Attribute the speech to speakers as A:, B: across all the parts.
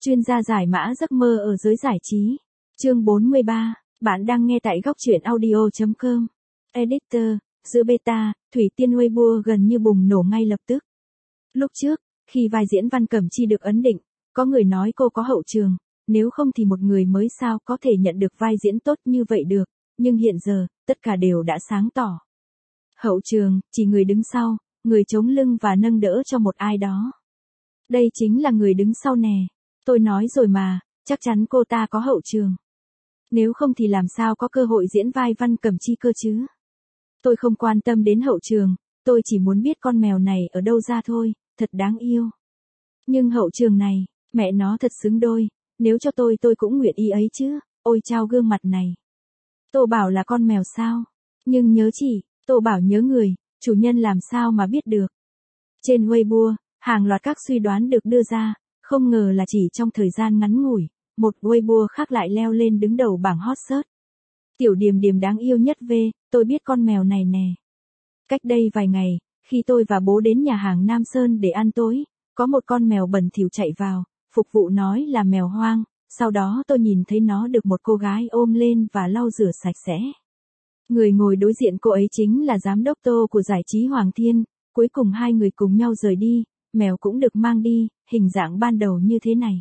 A: Chuyên gia giải mã giấc mơ ở giới giải trí. Chương 43, bạn đang nghe tại góc truyện audio.com. Editor, giữa beta, Thủy Tiên Weibo gần như bùng nổ ngay lập tức. Lúc trước, khi vai diễn Văn Cẩm Chi được ấn định, có người nói cô có hậu trường, nếu không thì một người mới sao có thể nhận được vai diễn tốt như vậy được, nhưng hiện giờ, tất cả đều đã sáng tỏ. Hậu trường, chỉ người đứng sau, người chống lưng và nâng đỡ cho một ai đó. Đây chính là người đứng sau nè. Tôi nói rồi mà, chắc chắn cô ta có hậu trường. Nếu không thì làm sao có cơ hội diễn vai Văn Cẩm Chi cơ chứ? Tôi không quan tâm đến hậu trường, tôi chỉ muốn biết con mèo này ở đâu ra thôi, thật đáng yêu. Nhưng hậu trường này, mẹ nó thật xứng đôi, nếu cho tôi cũng nguyện ý ấy chứ, ôi chao gương mặt này. Tô Bảo là con mèo sao? Nhưng nhớ chỉ, Tô Bảo nhớ người, chủ nhân làm sao mà biết được. Trên Weibo, hàng loạt các suy đoán được đưa ra, không ngờ là chỉ trong thời gian ngắn ngủi, một Weibo khác lại leo lên đứng đầu bảng hot search. Tiểu Điềm Điềm đáng yêu nhất tôi biết con mèo này nè. Cách đây vài ngày, khi tôi và bố đến nhà hàng Nam Sơn để ăn tối, có một con mèo bẩn thỉu chạy vào, phục vụ nói là mèo hoang, sau đó tôi nhìn thấy nó được một cô gái ôm lên và lau rửa sạch sẽ. Người ngồi đối diện cô ấy chính là giám đốc Tô của giải trí Hoàng Thiên, cuối cùng hai người cùng nhau rời đi, mèo cũng được mang đi, hình dạng ban đầu như thế này.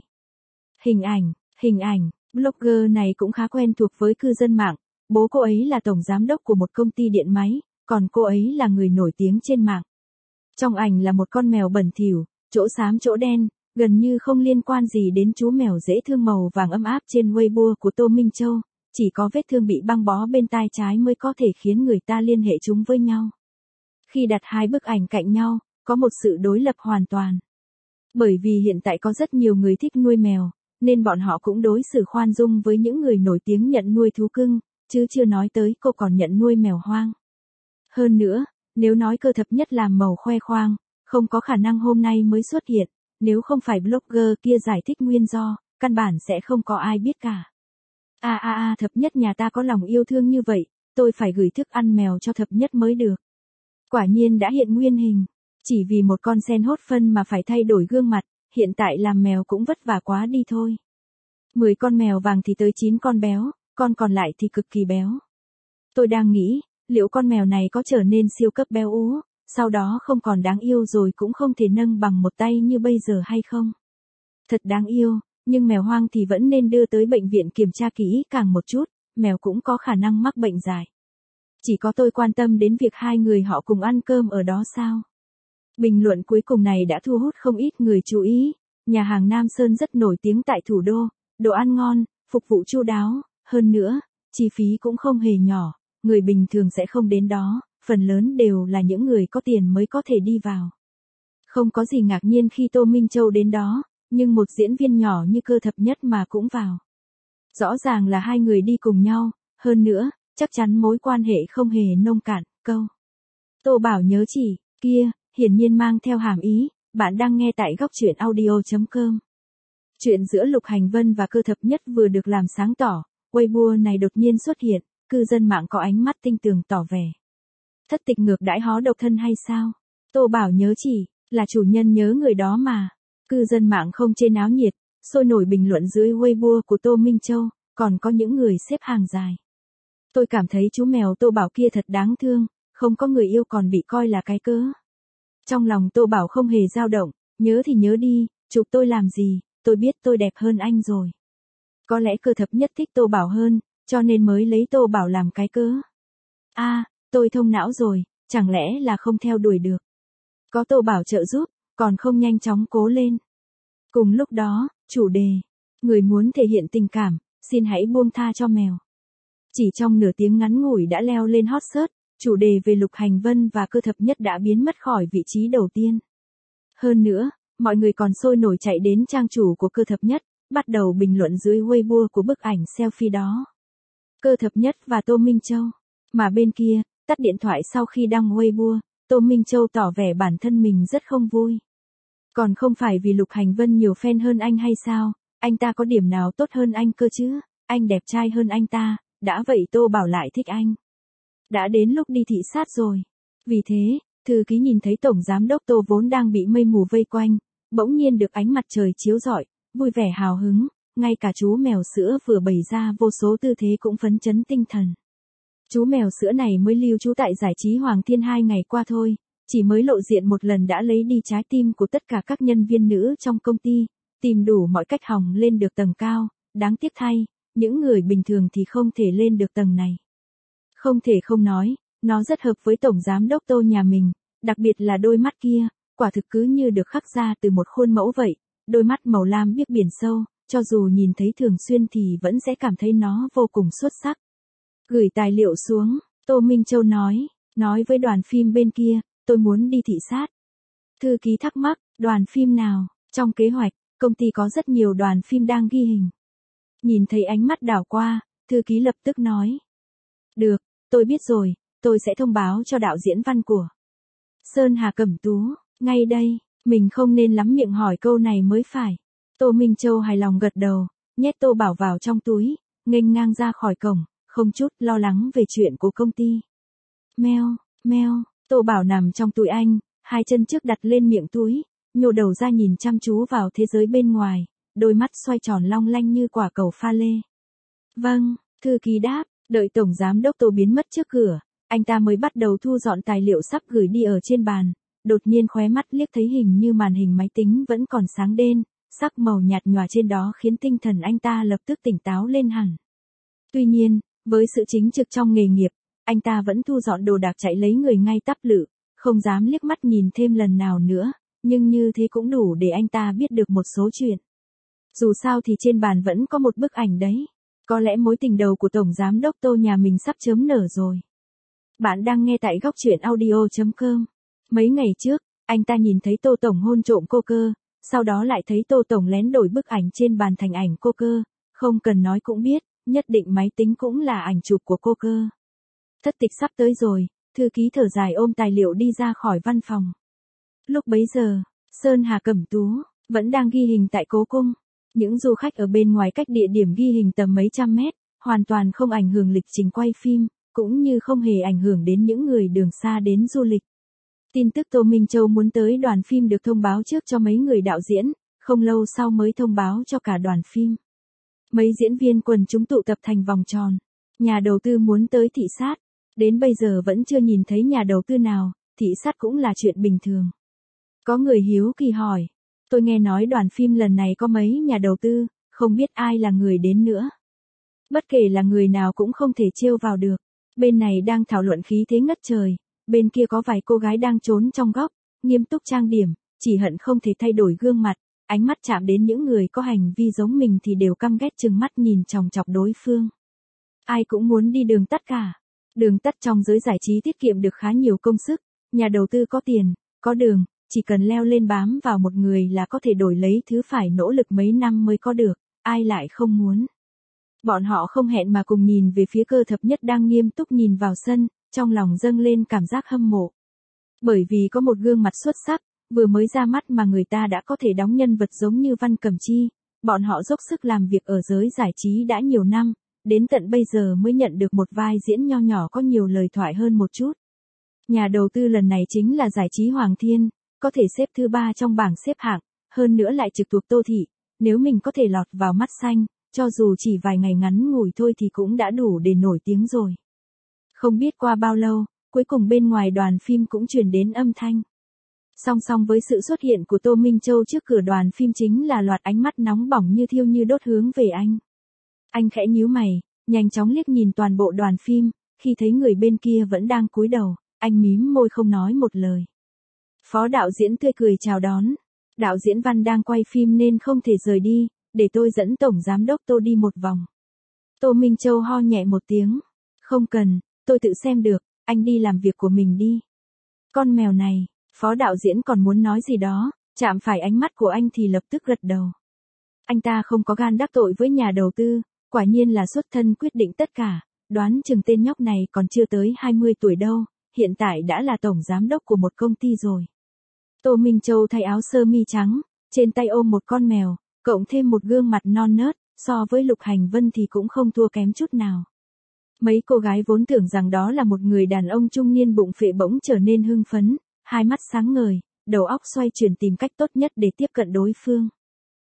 A: Hình ảnh, blogger này cũng khá quen thuộc với cư dân mạng, bố cô ấy là tổng giám đốc của một công ty điện máy, còn cô ấy là người nổi tiếng trên mạng. Trong ảnh là một con mèo bẩn thỉu, chỗ xám chỗ đen, gần như không liên quan gì đến chú mèo dễ thương màu vàng ấm áp trên Weibo của Tô Minh Châu, chỉ có vết thương bị băng bó bên tai trái mới có thể khiến người ta liên hệ chúng với nhau. Khi đặt hai bức ảnh cạnh nhau, có một sự đối lập hoàn toàn. Bởi vì hiện tại có rất nhiều người thích nuôi mèo, nên bọn họ cũng đối xử khoan dung với những người nổi tiếng nhận nuôi thú cưng, chứ chưa nói tới cô còn nhận nuôi mèo hoang. Hơn nữa, nếu nói Cơ Thập Nhất làm màu khoe khoang, không có khả năng hôm nay mới xuất hiện, nếu không phải blogger kia giải thích nguyên do, căn bản sẽ không có ai biết cả. Thập Nhất nhà ta có lòng yêu thương như vậy, tôi phải gửi thức ăn mèo cho Thập Nhất mới được. Quả nhiên đã hiện nguyên hình, chỉ vì một con sen hốt phân mà phải thay đổi gương mặt, hiện tại làm mèo cũng vất vả quá đi thôi. 10 con mèo vàng thì tới 9 con béo, con còn lại thì cực kỳ béo. Tôi đang nghĩ, liệu con mèo này có trở nên siêu cấp béo ú, sau đó không còn đáng yêu rồi cũng không thể nâng bằng một tay như bây giờ hay không? Thật đáng yêu, nhưng mèo hoang thì vẫn nên đưa tới bệnh viện kiểm tra kỹ càng một chút, mèo cũng có khả năng mắc bệnh dại. Chỉ có tôi quan tâm đến việc hai người họ cùng ăn cơm ở đó sao? Bình luận cuối cùng này đã thu hút không ít người chú ý, nhà hàng Nam Sơn rất nổi tiếng tại thủ đô, đồ ăn ngon, phục vụ chu đáo, hơn nữa, chi phí cũng không hề nhỏ, người bình thường sẽ không đến đó, phần lớn đều là những người có tiền mới có thể đi vào. Không có gì ngạc nhiên khi Tô Minh Châu đến đó, nhưng một diễn viên nhỏ như Cơ Thập Nhất mà cũng vào. Rõ ràng là hai người đi cùng nhau, hơn nữa, chắc chắn mối quan hệ không hề nông cạn, câu. Tô Bảo nhớ chỉ, kia, hiển nhiên mang theo hàm ý, bạn đang nghe tại góc truyện audio.com. Chuyện giữa Lục Hành Vân và Cơ Thập Nhất vừa được làm sáng tỏ, Weibo này đột nhiên xuất hiện, cư dân mạng có ánh mắt tinh tường tỏ vẻ. Thất tịch ngược đãi hó độc thân hay sao? Tô Bảo nhớ chỉ, là chủ nhân nhớ người đó mà. Cư dân mạng không chê náo nhiệt, sôi nổi bình luận dưới Weibo của Tô Minh Châu, còn có những người xếp hàng dài. Tôi cảm thấy chú mèo Tô Bảo kia thật đáng thương, không có người yêu còn bị coi là cái cớ. Trong lòng Tô Bảo không hề dao động, nhớ thì nhớ đi, chụp tôi làm gì, tôi biết tôi đẹp hơn anh rồi. Có lẽ Cơ Thập Nhất thích Tô Bảo hơn, cho nên mới lấy Tô Bảo làm cái cớ. Tôi thông não rồi, chẳng lẽ là không theo đuổi được. Có Tô Bảo trợ giúp, còn không nhanh chóng cố lên. Cùng lúc đó, chủ đề, người muốn thể hiện tình cảm, xin hãy buông tha cho mèo. Chỉ trong nửa tiếng ngắn ngủi đã leo lên hot search, chủ đề về Lục Hành Vân và Cơ Thập Nhất đã biến mất khỏi vị trí đầu tiên. Hơn nữa, mọi người còn sôi nổi chạy đến trang chủ của Cơ Thập Nhất, bắt đầu bình luận dưới Weibo của bức ảnh selfie đó. Cơ Thập Nhất và Tô Minh Châu. Mà bên kia, tắt điện thoại sau khi đăng Weibo, Tô Minh Châu tỏ vẻ bản thân mình rất không vui. Còn không phải vì Lục Hành Vân nhiều fan hơn anh hay sao, anh ta có điểm nào tốt hơn anh cơ chứ, anh đẹp trai hơn anh ta, đã vậy Tô Bảo lại thích anh. Đã đến lúc đi thị sát rồi. Vì thế, thư ký nhìn thấy tổng giám đốc Tô vốn đang bị mây mù vây quanh, bỗng nhiên được ánh mặt trời chiếu rọi, vui vẻ hào hứng, ngay cả chú mèo sữa vừa bày ra vô số tư thế cũng phấn chấn tinh thần. Chú mèo sữa này mới lưu trú tại giải trí Hoàng Thiên 2 ngày qua thôi, chỉ mới lộ diện một lần đã lấy đi trái tim của tất cả các nhân viên nữ trong công ty, tìm đủ mọi cách hòng lên được tầng cao, đáng tiếc thay, những người bình thường thì không thể lên được tầng này. Không thể không nói, nó rất hợp với tổng giám đốc Tô nhà mình, đặc biệt là đôi mắt kia, quả thực cứ như được khắc ra từ một khuôn mẫu vậy, đôi mắt màu lam biếc biển sâu, cho dù nhìn thấy thường xuyên thì vẫn sẽ cảm thấy nó vô cùng xuất sắc. Gửi tài liệu xuống, Tô Minh Châu nói với đoàn phim bên kia, tôi muốn đi thị sát. Thư ký thắc mắc, đoàn phim nào? Trong kế hoạch, công ty có rất nhiều đoàn phim đang ghi hình. Nhìn thấy ánh mắt đảo qua, thư ký lập tức nói. Được, tôi biết rồi, tôi sẽ thông báo cho đạo diễn văn của Sơn Hà Cẩm Tú, ngay đây, mình không nên lắm miệng hỏi câu này mới phải. Tô Minh Châu hài lòng gật đầu, nhét Tô Bảo vào trong túi, nghênh ngang ra khỏi cổng, không chút lo lắng về chuyện của công ty. Meo, Tô Bảo nằm trong túi anh, hai chân trước đặt lên miệng túi, nhô đầu ra nhìn chăm chú vào thế giới bên ngoài, đôi mắt xoay tròn long lanh như quả cầu pha lê. Vâng, thư ký đáp, đợi tổng giám đốc Tô biến mất trước cửa, anh ta mới bắt đầu thu dọn tài liệu sắp gửi đi ở trên bàn, đột nhiên khóe mắt liếc thấy hình như màn hình máy tính vẫn còn sáng đen, sắc màu nhạt nhòa trên đó khiến tinh thần anh ta lập tức tỉnh táo lên hẳn. Tuy nhiên, với sự chính trực trong nghề nghiệp, anh ta vẫn thu dọn đồ đạc chạy lấy người ngay tắp lự, không dám liếc mắt nhìn thêm lần nào nữa, nhưng như thế cũng đủ để anh ta biết được một số chuyện. Dù sao thì trên bàn vẫn có một bức ảnh đấy, có lẽ mối tình đầu của tổng giám đốc Tô nhà mình sắp chớm nở rồi. Bạn đang nghe tại góc truyện audio.com. Mấy ngày trước, anh ta nhìn thấy Tô tổng hôn trộm cô cơ, sau đó lại thấy Tô tổng lén đổi bức ảnh trên bàn thành ảnh cô cơ, không cần nói cũng biết, nhất định máy tính cũng là ảnh chụp của cô cơ. Thất tịch sắp tới rồi, thư ký thở dài ôm tài liệu đi ra khỏi văn phòng. Lúc bấy giờ, Sơn Hà Cẩm Tú vẫn đang ghi hình tại Cố Cung. Những du khách ở bên ngoài cách địa điểm ghi hình tầm mấy trăm mét, hoàn toàn không ảnh hưởng lịch trình quay phim, cũng như không hề ảnh hưởng đến những người đường xa đến du lịch. Tin tức Tô Minh Châu muốn tới đoàn phim được thông báo trước cho mấy người đạo diễn, không lâu sau mới thông báo cho cả đoàn phim. Mấy diễn viên quần chúng tụ tập thành vòng tròn. Nhà đầu tư muốn tới thị sát. Đến bây giờ vẫn chưa nhìn thấy nhà đầu tư nào, thị sát cũng là chuyện bình thường. Có người hiếu kỳ hỏi. Tôi nghe nói đoàn phim lần này có mấy nhà đầu tư, không biết ai là người đến nữa. Bất kể là người nào cũng không thể trêu vào được. Bên này đang thảo luận khí thế ngất trời, bên kia có vài cô gái đang trốn trong góc, nghiêm túc trang điểm, chỉ hận không thể thay đổi gương mặt, ánh mắt chạm đến những người có hành vi giống mình thì đều căm ghét trừng mắt nhìn chòng chọc đối phương. Ai cũng muốn đi đường tắt cả. Đường tắt trong giới giải trí tiết kiệm được khá nhiều công sức, nhà đầu tư có tiền, có đường, chỉ cần leo lên bám vào một người là có thể đổi lấy thứ phải nỗ lực mấy năm mới có được, ai lại không muốn. Bọn họ không hẹn mà cùng nhìn về phía Cơ Thập Nhất đang nghiêm túc nhìn vào sân, trong lòng dâng lên cảm giác hâm mộ. Bởi vì có một gương mặt xuất sắc, vừa mới ra mắt mà người ta đã có thể đóng nhân vật giống như Văn Cẩm Chi, bọn họ dốc sức làm việc ở giới giải trí đã nhiều năm, đến tận bây giờ mới nhận được một vai diễn nho nhỏ có nhiều lời thoại hơn một chút. Nhà đầu tư lần này chính là giải trí Hoàng Thiên, có thể xếp thứ 3 trong bảng xếp hạng, hơn nữa lại trực thuộc Tô Thị, nếu mình có thể lọt vào mắt xanh, cho dù chỉ vài ngày ngắn ngủi thôi thì cũng đã đủ để nổi tiếng rồi. Không biết qua bao lâu, cuối cùng bên ngoài đoàn phim cũng truyền đến âm thanh. Song song với sự xuất hiện của Tô Minh Châu trước cửa đoàn phim chính là loạt ánh mắt nóng bỏng như thiêu như đốt hướng về anh. Anh khẽ nhíu mày, nhanh chóng liếc nhìn toàn bộ đoàn phim, khi thấy người bên kia vẫn đang cúi đầu, anh mím môi không nói một lời. Phó đạo diễn tươi cười chào đón. Đạo diễn Văn đang quay phim nên không thể rời đi, để tôi dẫn tổng giám đốc Tô đi một vòng. Tô Minh Châu ho nhẹ một tiếng. Không cần, tôi tự xem được, anh đi làm việc của mình đi. Con mèo này, phó đạo diễn còn muốn nói gì đó, chạm phải ánh mắt của anh thì lập tức gật đầu. Anh ta không có gan đắc tội với nhà đầu tư, quả nhiên là xuất thân quyết định tất cả, đoán chừng tên nhóc này còn chưa tới 20 tuổi đâu, hiện tại đã là tổng giám đốc của một công ty rồi. Tô Minh Châu thay áo sơ mi trắng, trên tay ôm một con mèo, cộng thêm một gương mặt non nớt, so với Lục Hành Vân thì cũng không thua kém chút nào. Mấy cô gái vốn tưởng rằng đó là một người đàn ông trung niên bụng phệ bỗng trở nên hưng phấn, hai mắt sáng ngời, đầu óc xoay chuyển tìm cách tốt nhất để tiếp cận đối phương.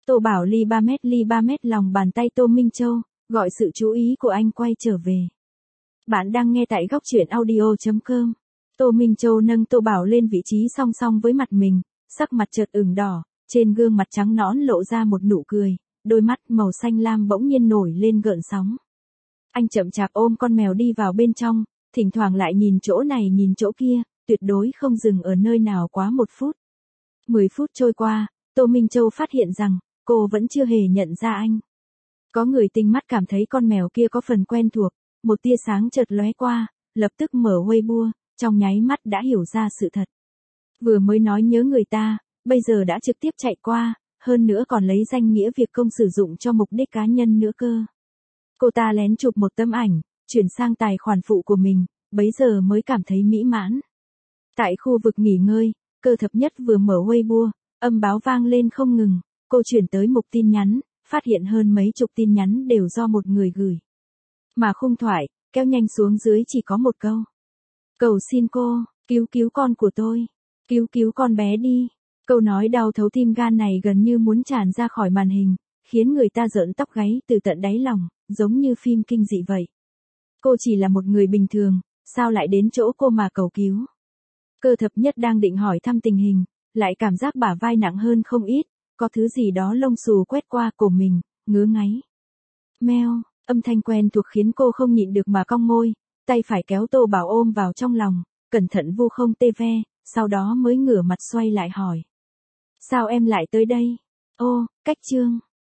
A: Tô Bảo ly 3 mét lòng bàn tay Tô Minh Châu, gọi sự chú ý của anh quay trở về. Bạn đang nghe tại góc truyện audio.com. Tô Minh Châu nâng Tô Bảo lên vị trí song song với mặt mình, sắc mặt chợt ửng đỏ, trên gương mặt trắng nõn lộ ra một nụ cười, đôi mắt màu xanh lam bỗng nhiên nổi lên gợn sóng. Anh chậm chạp ôm con mèo đi vào bên trong, thỉnh thoảng lại nhìn chỗ này nhìn chỗ kia, tuyệt đối không dừng ở nơi nào quá 1 phút. 10 phút trôi qua, Tô Minh Châu phát hiện rằng, cô vẫn chưa hề nhận ra anh. Có người tinh mắt cảm thấy con mèo kia có phần quen thuộc, một tia sáng chợt lóe qua, lập tức mở Weibo, trong nháy mắt đã hiểu ra sự thật. Vừa mới nói nhớ người ta, bây giờ đã trực tiếp chạy qua, hơn nữa còn lấy danh nghĩa việc công sử dụng cho mục đích cá nhân nữa cơ. Cô ta lén chụp một tấm ảnh, chuyển sang tài khoản phụ của mình, bấy giờ mới cảm thấy mỹ mãn. Tại khu vực nghỉ ngơi, Cơ Thập Nhất vừa mở Weibo, âm báo vang lên không ngừng, cô chuyển tới mục tin nhắn, phát hiện hơn mấy chục tin nhắn đều do một người gửi. Mà khung thoại, kéo nhanh xuống dưới chỉ có một câu. Cầu xin cô, cứu con của tôi, cứu con bé đi. Câu nói đau thấu tim gan này gần như muốn tràn ra khỏi màn hình, khiến người ta rợn tóc gáy từ tận đáy lòng, giống như phim kinh dị vậy. Cô chỉ là một người bình thường, sao lại đến chỗ cô mà cầu cứu? Cơ Thập Nhất đang định hỏi thăm tình hình, lại cảm giác bả vai nặng hơn không ít, có thứ gì đó lông xù quét qua cổ mình, ngứa ngáy. Meo, âm thanh quen thuộc khiến cô không nhịn được mà cong môi, tay phải kéo Tô Bảo ôm vào trong lòng, cẩn thận vu không tê ve, sau đó mới ngửa mặt xoay lại hỏi. Sao em lại tới đây? Ô, cách Trương.